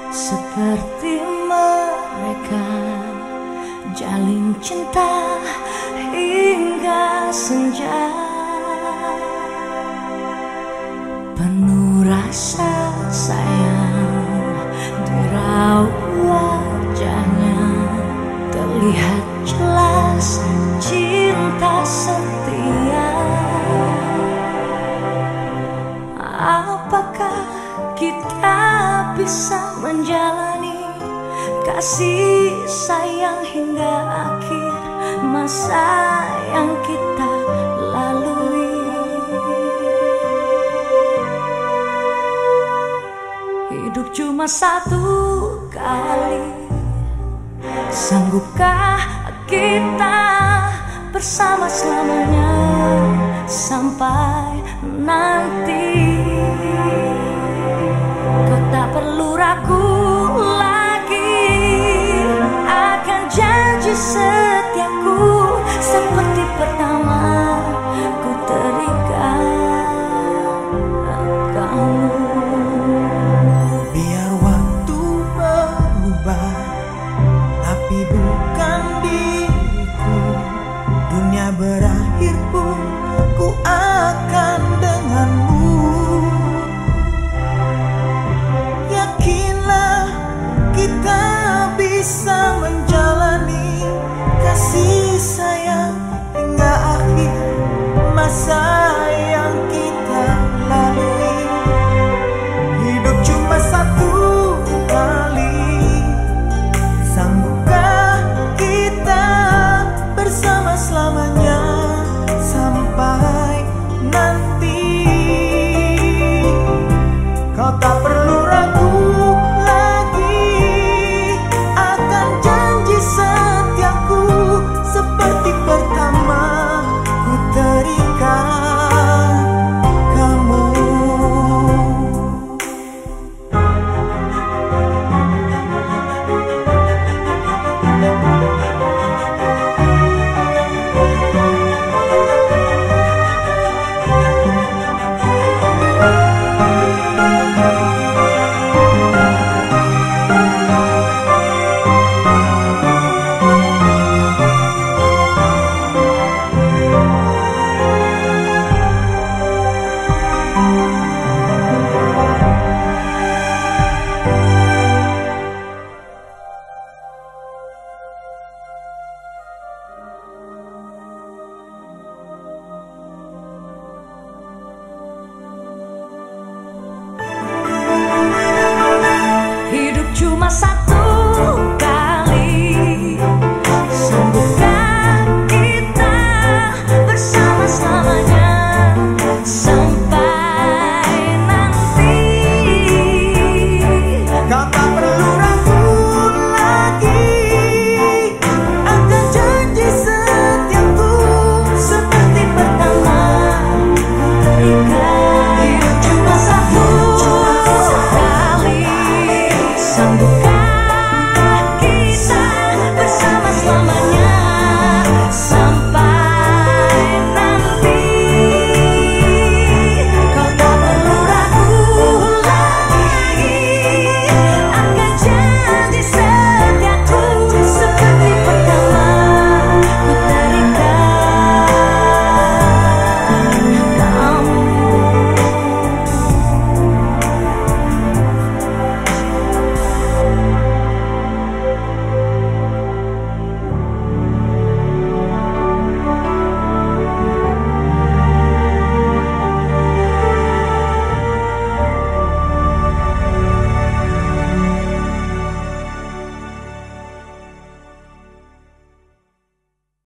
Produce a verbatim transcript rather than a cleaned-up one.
Seperti mereka jalin cinta hingga senja, penuh rasa sayang di raut wajahnya, terlihat jelas cinta setia. Apakah kita bisa menjalani kasih sayang hingga akhir masa yang kita lalui? Hidup cuma satu kali, sanggupkah kita bersama selamanya sampai nanti? Kau tak perlu ragu lagi akan janji setiaku, seperti pertama ku terikat kamu. Biar waktu berubah, tapi bukan diriku. Dunia berakhir pun ku akan denganmu. Yakinlah kita bisa menjalani kasih sayang hingga akhir masa yang kita lalui. Hidup cuma satu kali, sanggupkah kita bersama selamanya sampai nanti? Kau tak perlu ragu lagi akan janji setiaku, seperti pertama ku terikat kamu. Cuma satu kali, sanggupkah kita bersama-samanya sampai nanti? Kau tak perlu ragu lagi akan janji setiaku, seperti pertama ku terikat. Hidup cuma satu kali, sanggupkah